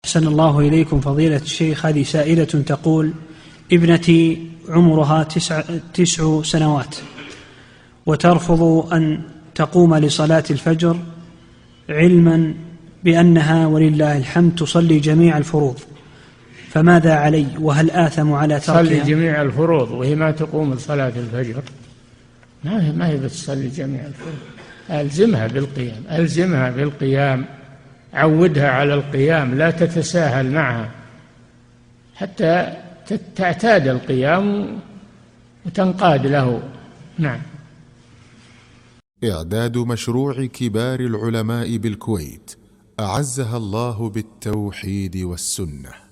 أحسن الله إليكم فضيلة الشيخ. هذه سائلة تقول: ابنتي عمرها 9 سنوات وترفض أن تقوم لصلاة الفجر، علما بأنها ولله الحمد تصلي جميع الفروض، فماذا علي؟ وهل آثم على تركها؟ تصلي جميع الفروض وهي ما تقوم لصلاة الفجر؟ ما هي بتصلي جميع الفروض. ألزمها بالقيام، عودها على القيام، لا تتساهل معها حتى تعتاد القيام وتنقاد له. نعم. إعداد مشروع كبار العلماء بالكويت أعزها الله بالتوحيد والسنة.